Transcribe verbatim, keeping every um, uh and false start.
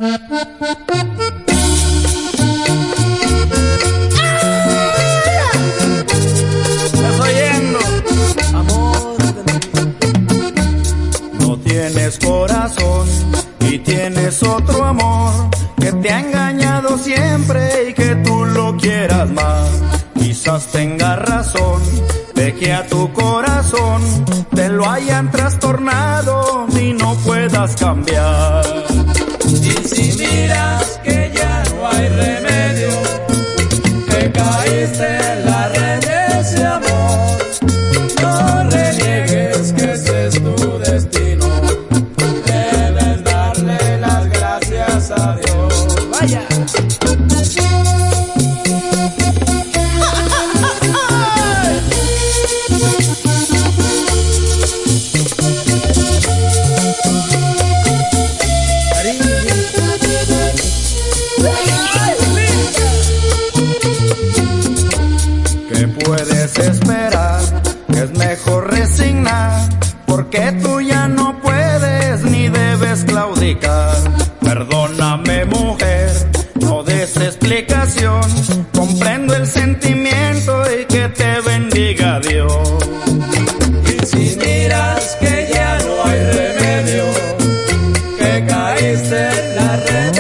¿Estás oyendo? Amor de mi vida. No tienes corazón y tienes otro amor que te ha engañado siempre y que tú lo quieras más. Quizás tengas razón de que a tu corazón te lo hayan trastornado y no puedas cambiar. Y si miras que ya no hay remedio, que caíste en la red de ese amor, no reniegues que ese es tu destino. Debes darle las gracias a Dios. Vaya. ¿Qué puedes esperar? Es mejor resignar, porque tú ya no puedes ni debes claudicar. Perdóname, mujer, no des explicación, comprendo el sentimiento y que te bendiga Dios. Y si miras que ya no hay remedio, que caíste en la red